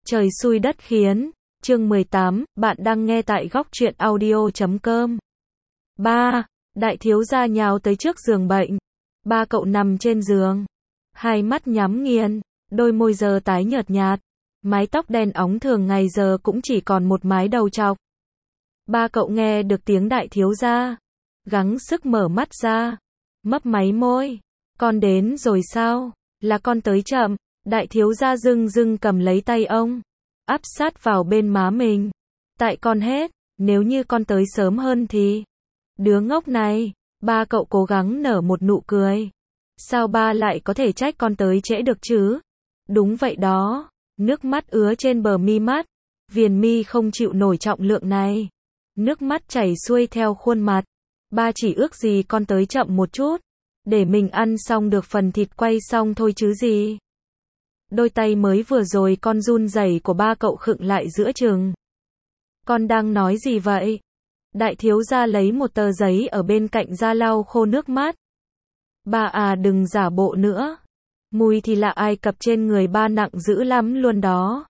Trời xui đất khiến. Chương 18, bạn đang nghe tại góc truyện audio.com. 3. Đại thiếu gia nhào tới trước giường bệnh. Ba cậu nằm trên giường, hai mắt nhắm nghiền, đôi môi giờ tái nhợt nhạt, mái tóc đen óng thường ngày giờ cũng chỉ còn một mái đầu trọc. Ba cậu nghe được tiếng đại thiếu gia, gắng sức mở mắt ra, mấp máy môi. Con đến rồi sao? Là con tới chậm. Đại thiếu gia dưng dưng cầm lấy tay ông, áp sát vào bên má mình. Tại con hết, nếu như con tới sớm hơn thì... Đứa ngốc này, ba cậu cố gắng nở một nụ cười. Sao ba lại có thể trách con tới trễ được chứ? Đúng vậy đó, nước mắt ứa trên bờ mi mắt, viền mi không chịu nổi trọng lượng này. Nước mắt chảy xuôi theo khuôn mặt. Ba chỉ ước gì con tới chậm một chút, để mình ăn xong được phần thịt quay xong thôi chứ gì. Đôi tay mới vừa rồi con run rẩy của ba cậu khựng lại giữa chừng. Con đang nói gì vậy? Đại thiếu gia lấy một tờ giấy ở bên cạnh ra lau khô nước mắt. Ba à, đừng giả bộ nữa. Mùi thì lạ Ai Cập trên người ba nặng dữ lắm luôn đó.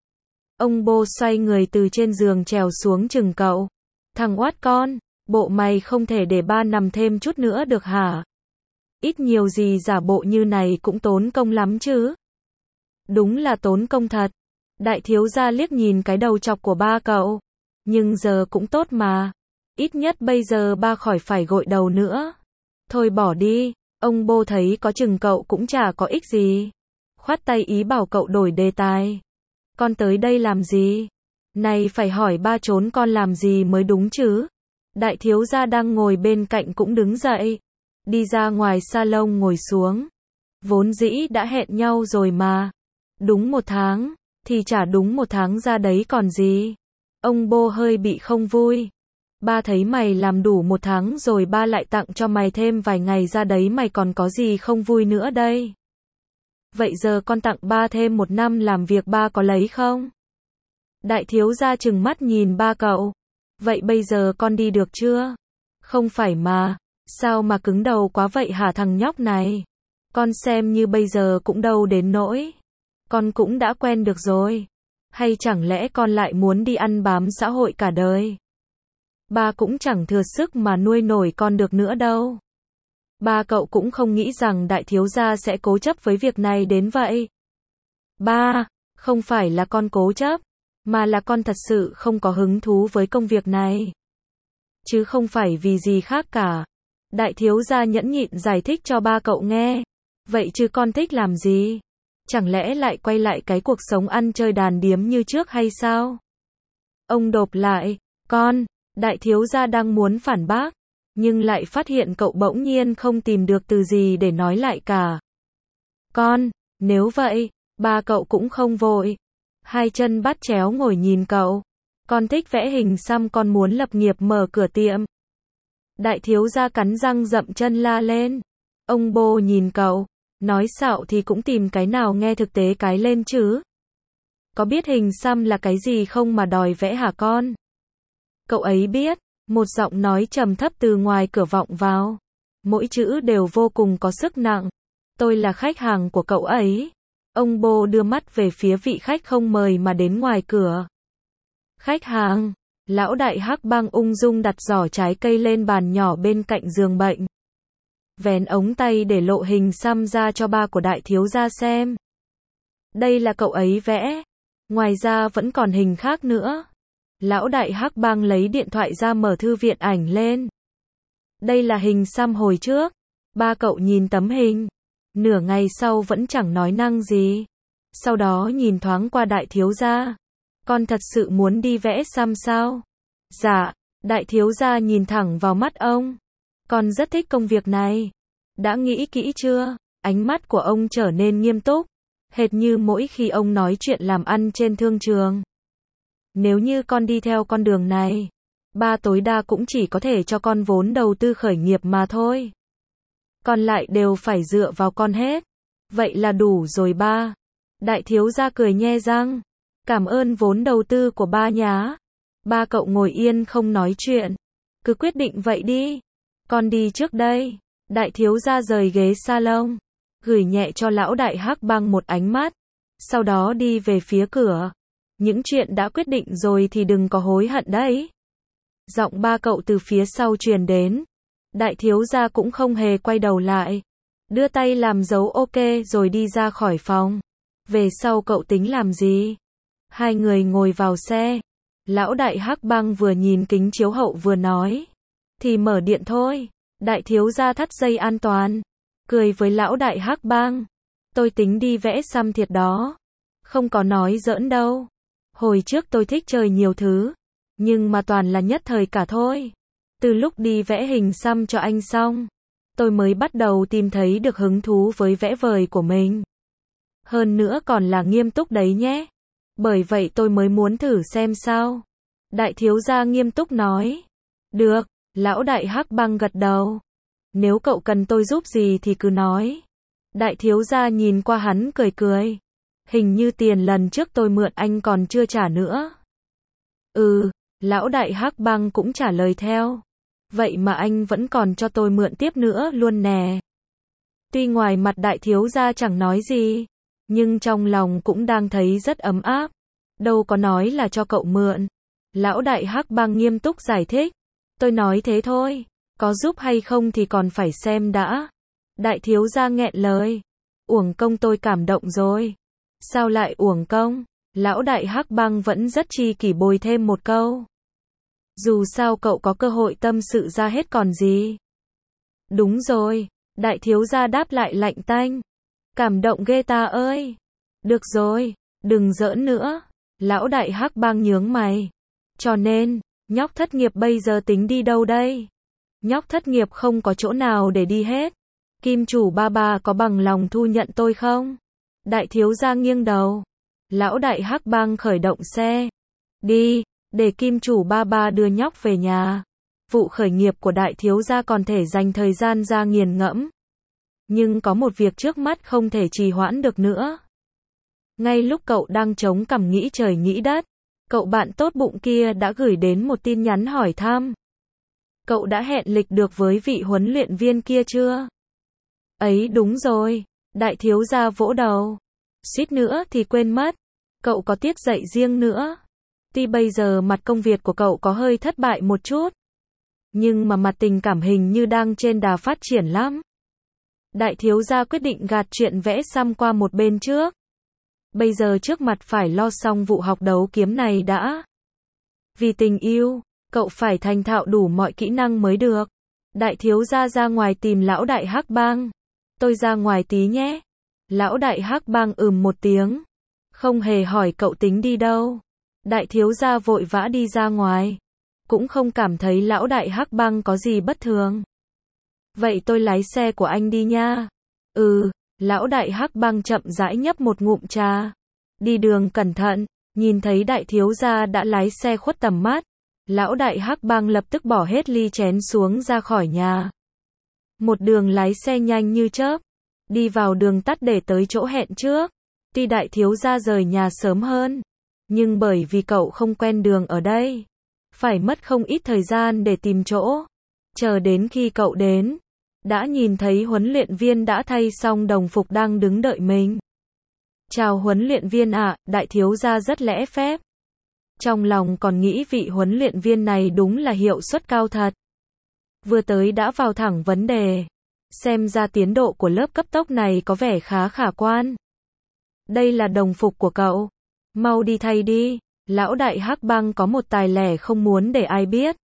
Ông Bô xoay người từ trên giường trèo xuống chừng cậu. Thằng oát con, bộ mày không thể để ba nằm thêm chút nữa được hả? Ít nhiều gì giả bộ như này cũng tốn công lắm chứ. Đúng là tốn công thật. Đại thiếu gia liếc nhìn cái đầu chọc của ba cậu. Nhưng giờ cũng tốt mà. Ít nhất bây giờ ba khỏi phải gội đầu nữa. Thôi bỏ đi. Ông Bô thấy có chừng cậu cũng chả có ích gì, khoát tay ý bảo cậu đổi đề tài. Con tới đây làm gì? Này phải hỏi ba trốn con làm gì mới đúng chứ. Đại thiếu gia đang ngồi bên cạnh cũng đứng dậy, đi ra ngoài salon ngồi xuống. Vốn dĩ đã hẹn nhau rồi mà. Đúng 1 tháng, thì chả đúng 1 tháng ra đấy còn gì. Ông Bô hơi bị không vui. Ba thấy mày làm đủ 1 tháng rồi ba lại tặng cho mày thêm vài ngày ra đấy, mày còn có gì không vui nữa đây? Vậy giờ con tặng ba thêm 1 năm làm việc ba có lấy không? Đại thiếu gia trừng mắt nhìn ba cậu. Vậy bây giờ con đi được chưa? Không phải mà, sao mà cứng đầu quá vậy hả thằng nhóc này? Con xem như bây giờ cũng đâu đến nỗi. Con cũng đã quen được rồi. Hay chẳng lẽ con lại muốn đi ăn bám xã hội cả đời? Ba cũng chẳng thừa sức mà nuôi nổi con được nữa đâu. Ba cậu cũng không nghĩ rằng đại thiếu gia sẽ cố chấp với việc này đến vậy. Ba, không phải là con cố chấp, mà là con thật sự không có hứng thú với công việc này. Chứ không phải vì gì khác cả. Đại thiếu gia nhẫn nhịn giải thích cho ba cậu nghe. Vậy chứ con thích làm gì? Chẳng lẽ lại quay lại cái cuộc sống ăn chơi đàn điếm như trước hay sao? Ông độp lại, con, đại thiếu gia đang muốn phản bác, nhưng lại phát hiện cậu bỗng nhiên không tìm được từ gì để nói lại cả. Con, nếu vậy, ba cậu cũng không vội. Hai chân bắt chéo ngồi nhìn cậu. Con thích vẽ hình xăm, con muốn lập nghiệp mở cửa tiệm. Đại thiếu gia cắn răng dậm chân la lên. Ông Bô nhìn cậu, nói xạo thì cũng tìm cái nào nghe thực tế cái lên chứ. Có biết hình xăm là cái gì không mà đòi vẽ hả con? Cậu ấy biết. Một giọng nói trầm thấp từ ngoài cửa vọng vào. Mỗi chữ đều vô cùng có sức nặng. Tôi là khách hàng của cậu ấy. Ông Bô đưa mắt về phía vị khách không mời mà đến ngoài cửa. Khách hàng. Lão đại hắc bang ung dung đặt giỏ trái cây lên bàn nhỏ bên cạnh giường bệnh. Vén ống tay để lộ hình xăm ra cho ba của đại thiếu gia xem. Đây là cậu ấy vẽ. Ngoài ra vẫn còn hình khác nữa. Lão đại hắc bang lấy điện thoại ra mở thư viện ảnh lên. Đây là hình xăm hồi trước. Ba cậu nhìn tấm hình. Nửa ngày sau vẫn chẳng nói năng gì. Sau đó nhìn thoáng qua đại thiếu gia. Con thật sự muốn đi vẽ xăm sao? Dạ. Đại thiếu gia nhìn thẳng vào mắt ông. Con rất thích công việc này. Đã nghĩ kỹ chưa? Ánh mắt của ông trở nên nghiêm túc, hệt như mỗi khi ông nói chuyện làm ăn trên thương trường. Nếu như con đi theo con đường này, ba tối đa cũng chỉ có thể cho con vốn đầu tư khởi nghiệp mà thôi. Còn lại đều phải dựa vào con hết. Vậy là đủ rồi ba. Đại thiếu gia cười nhe răng. Cảm ơn vốn đầu tư của ba nhá. Ba cậu ngồi yên không nói chuyện. Cứ quyết định vậy đi. Con đi trước đây. Đại thiếu gia rời ghế salon, gửi nhẹ cho lão đại hắc bang một ánh mắt. Sau đó đi về phía cửa. Những chuyện đã quyết định rồi thì đừng có hối hận đấy. Giọng ba cậu từ phía sau truyền đến. Đại thiếu gia cũng không hề quay đầu lại. Đưa tay làm dấu ok rồi đi ra khỏi phòng. Về sau cậu tính làm gì? Hai người ngồi vào xe. Lão đại hắc băng vừa nhìn kính chiếu hậu vừa nói. Thì mở điện thôi. Đại thiếu gia thắt dây an toàn. Cười với lão đại hắc băng. Tôi tính đi vẽ xăm thiệt đó. Không có nói giỡn đâu. Hồi trước tôi thích chơi nhiều thứ. Nhưng mà toàn là nhất thời cả thôi. Từ lúc đi vẽ hình xăm cho anh xong, tôi mới bắt đầu tìm thấy được hứng thú với vẽ vời của mình. Hơn nữa còn là nghiêm túc đấy nhé. Bởi vậy tôi mới muốn thử xem sao. Đại thiếu gia nghiêm túc nói. Được, lão đại hắc băng gật đầu. Nếu cậu cần tôi giúp gì thì cứ nói. Đại thiếu gia nhìn qua hắn cười cười. Hình như tiền lần trước tôi mượn anh còn chưa trả nữa. Lão đại hắc băng cũng trả lời theo. Vậy mà anh vẫn còn cho tôi mượn tiếp nữa luôn nè. Tuy ngoài mặt đại thiếu gia chẳng nói gì, nhưng trong lòng cũng đang thấy rất ấm áp. Đâu có nói là cho cậu mượn. Lão đại hắc băng nghiêm túc giải thích. Tôi nói thế thôi, có giúp hay không thì còn phải xem đã. Đại thiếu gia nghẹn lời. Uổng công tôi cảm động rồi. Sao lại uổng công? Lão đại hắc băng vẫn rất chi kỷ bồi thêm một câu. Dù sao cậu có cơ hội tâm sự ra hết còn gì. Đúng rồi, đại thiếu gia đáp lại lạnh tanh. Cảm động ghê ta ơi. Được rồi, đừng giỡn nữa. Lão đại hắc băng nhướng mày. Cho nên, nhóc thất nghiệp bây giờ tính đi đâu đây? Nhóc thất nghiệp không có chỗ nào để đi hết. Kim chủ ba ba có bằng lòng thu nhận tôi không? Đại thiếu gia nghiêng đầu. Lão đại hắc băng khởi động xe. Đi, để kim chủ ba ba đưa nhóc về nhà. Vụ khởi nghiệp của đại thiếu gia còn thể dành thời gian ra nghiền ngẫm. Nhưng có một việc trước mắt không thể trì hoãn được nữa. Ngay lúc cậu đang chống cằm nghĩ trời nghĩ đất, cậu bạn tốt bụng kia đã gửi đến một tin nhắn hỏi thăm. Cậu đã hẹn lịch được với vị huấn luyện viên kia chưa? Ấy đúng rồi, đại thiếu gia vỗ đầu. Suýt nữa thì quên mất. Cậu có tiết dạy riêng nữa. Tuy bây giờ mặt công việc của cậu có hơi thất bại một chút, nhưng mà mặt tình cảm hình như đang trên đà phát triển lắm. Đại thiếu gia quyết định gạt chuyện vẽ xăm qua một bên trước. Bây giờ trước mặt phải lo xong vụ học đấu kiếm này đã. Vì tình yêu, cậu phải thành thạo đủ mọi kỹ năng mới được. Đại thiếu gia ra ngoài tìm lão đại hắc băng. Tôi ra ngoài tí nhé. Lão đại hắc băng một tiếng. Không hề hỏi cậu tính đi đâu. Đại thiếu gia vội vã đi ra ngoài. Cũng không cảm thấy lão đại hắc băng có gì bất thường. Vậy tôi lái xe của anh đi nha. Lão đại hắc băng chậm rãi nhấp một ngụm trà. Đi đường cẩn thận. Nhìn thấy đại thiếu gia đã lái xe khuất tầm mắt. Lão đại hắc băng lập tức bỏ hết ly chén xuống ra khỏi nhà. Một đường lái xe nhanh như chớp. Đi vào đường tắt để tới chỗ hẹn trước. Tuy đại thiếu gia rời nhà sớm hơn, nhưng bởi vì cậu không quen đường ở đây, phải mất không ít thời gian để tìm chỗ. Chờ đến khi cậu đến, đã nhìn thấy huấn luyện viên đã thay xong đồng phục đang đứng đợi mình. Chào huấn luyện viên ạ, đại thiếu gia rất lễ phép. Trong lòng còn nghĩ vị huấn luyện viên này đúng là hiệu suất cao thật. Vừa tới đã vào thẳng vấn đề. Xem ra tiến độ của lớp cấp tốc này có vẻ khá khả quan. Đây là đồng phục của cậu. Mau đi thay đi. Lão đại hắc băng có một tài lẻ không muốn để ai biết.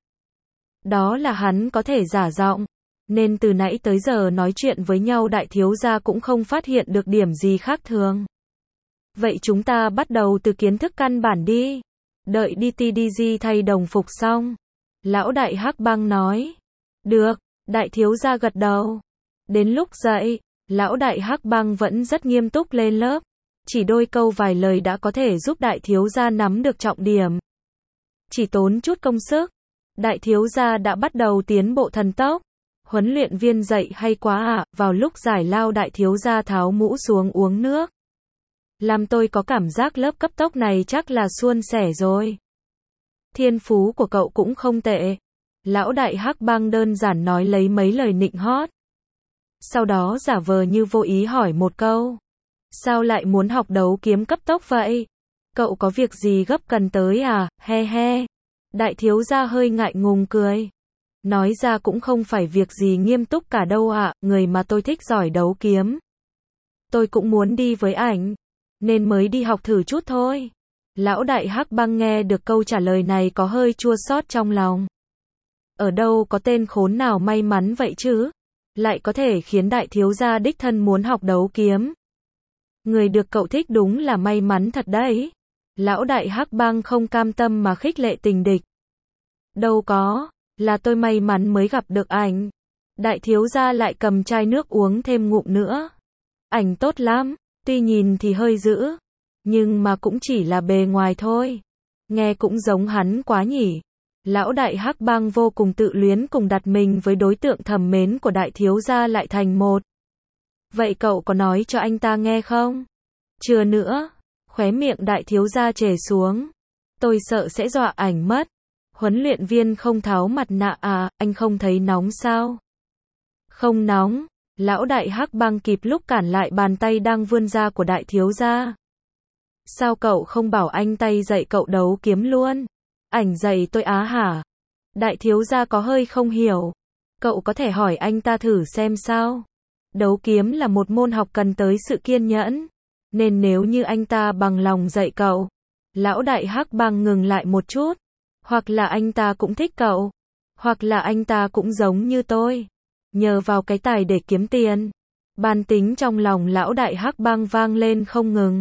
Đó là hắn có thể giả giọng. Nên từ nãy tới giờ nói chuyện với nhau đại thiếu gia cũng không phát hiện được điểm gì khác thường. Vậy chúng ta bắt đầu từ kiến thức căn bản đi. Đợi DTDG thay đồng phục xong. Lão đại hắc băng nói. Được, đại thiếu gia gật đầu. Đến lúc dậy, lão đại hắc băng vẫn rất nghiêm túc lên lớp. Chỉ đôi câu vài lời đã có thể giúp đại thiếu gia nắm được trọng điểm. Chỉ tốn chút công sức, đại thiếu gia đã bắt đầu tiến bộ thần tốc. Huấn luyện viên dạy hay quá ạ, vào lúc giải lao đại thiếu gia tháo mũ xuống uống nước. Làm tôi có cảm giác lớp cấp tốc này chắc là suôn sẻ rồi. Thiên phú của cậu cũng không tệ. Lão đại hắc băng đơn giản nói lấy mấy lời nịnh hót. Sau đó giả vờ như vô ý hỏi một câu. Sao lại muốn học đấu kiếm cấp tốc vậy? Cậu có việc gì gấp cần tới à, he he. Đại thiếu gia hơi ngại ngùng cười. Nói ra cũng không phải việc gì nghiêm túc cả đâu ạ, người mà tôi thích giỏi đấu kiếm. Tôi cũng muốn đi với ảnh, nên mới đi học thử chút thôi. Lão đại hắc băng nghe được câu trả lời này có hơi chua xót trong lòng. Ở đâu có tên khốn nào may mắn vậy chứ? Lại có thể khiến đại thiếu gia đích thân muốn học đấu kiếm. Người được cậu thích đúng là may mắn thật đấy. Lão đại hắc băng không cam tâm mà khích lệ tình địch. Đâu có, là tôi may mắn mới gặp được ảnh. Đại thiếu gia lại cầm chai nước uống thêm ngụm nữa. Ảnh tốt lắm, tuy nhìn thì hơi dữ, nhưng mà cũng chỉ là bề ngoài thôi. Nghe cũng giống hắn quá nhỉ. Lão đại hắc băng vô cùng tự luyến cùng đặt mình với đối tượng thầm mến của đại thiếu gia lại thành một. Vậy cậu có nói cho anh ta nghe không? Chưa nữa. Khóe miệng đại thiếu gia trề xuống. Tôi sợ sẽ dọa ảnh mất. Huấn luyện viên không tháo mặt nạ à, anh không thấy nóng sao? Không nóng. Lão đại hắc băng kịp lúc cản lại bàn tay đang vươn ra của đại thiếu gia. Sao cậu không bảo anh tay dạy cậu đấu kiếm luôn? Ảnh dạy tôi á hả? Đại thiếu gia có hơi không hiểu. Cậu có thể hỏi anh ta thử xem sao? Đấu kiếm là một môn học cần tới sự kiên nhẫn. Nên nếu như anh ta bằng lòng dạy cậu. Lão đại hắc băng ngừng lại một chút. Hoặc là anh ta cũng thích cậu. Hoặc là anh ta cũng giống như tôi. Nhờ vào cái tài để kiếm tiền. Bản tính trong lòng lão đại hắc băng vang lên không ngừng.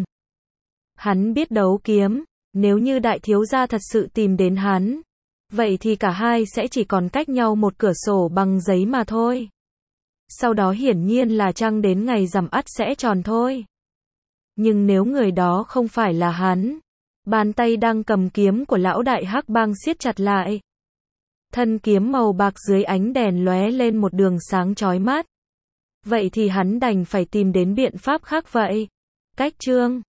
Hắn biết đấu kiếm. Nếu như đại thiếu gia thật sự tìm đến hắn. Vậy thì cả hai sẽ chỉ còn cách nhau một cửa sổ bằng giấy mà thôi. Sau đó hiển nhiên là trăng đến ngày rằm ắt sẽ tròn thôi. Nhưng nếu người đó không phải là hắn. Bàn tay đang cầm kiếm của lão đại hắc băng siết chặt lại. Thân kiếm màu bạc dưới ánh đèn lóe lên một đường sáng chói mắt. Vậy thì hắn đành phải tìm đến biện pháp khác vậy. Cách chương